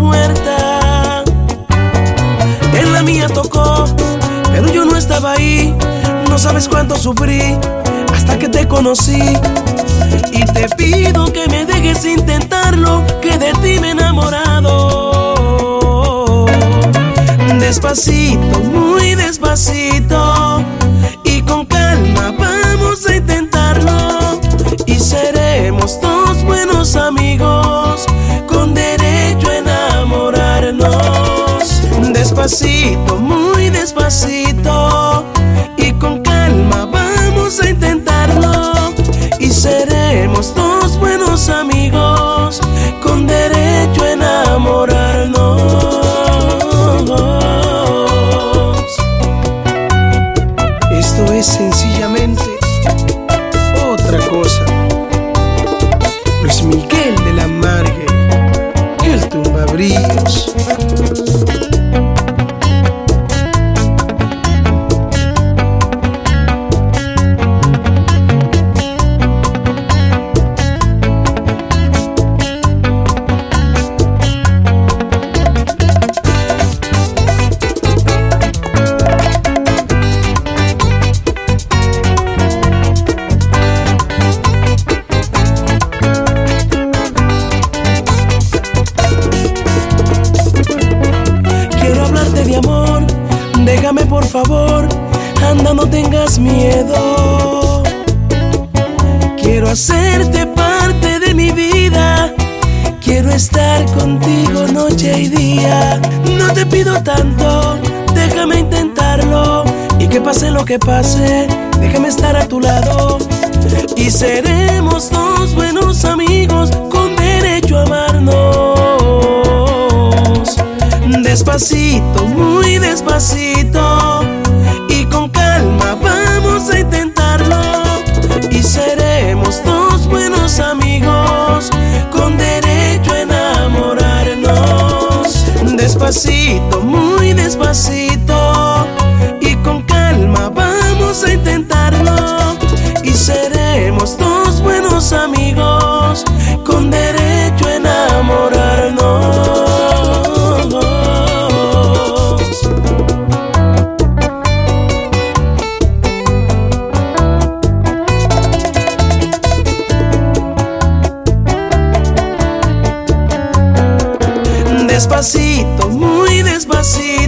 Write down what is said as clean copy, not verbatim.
muerta. En la mía tocó, pero yo no estaba ahí. No sabes cuánto sufrí hasta que te conocí. Y te pido que me dejes intentarlo, que de ti me he enamorado. Despacito, muy despacito, y con calma vamos a intentarlo. Y seremos dos buenos amigos, con derecho a enamorarnos. Despacito, muy despacito, y con calma vamos a intentarlo. Y seremos dos buenos amigos, con derecho a enamorarnos. Esto es sencillamente otra cosa. Luis Miguel de la Margue, el tumbabríos. De amor, déjame por favor, anda, no tengas miedo. Quiero hacerte parte de mi vida, quiero estar contigo noche y día. No te pido tanto, déjame intentarlo, y que pase lo que pase, déjame estar a tu lado. Y seremos dos buenos amigos, con derecho a amarnos. Despacito, muy despacito, y con calma vamos a intentarlo. Y seremos dos buenos amigos, con derecho a enamorarnos. Despacito, muy despacito, y con calma vamos a intentarlo. Y seremos dos buenos amigos, con derecho a enamorarnos. Despacito, muy despacito,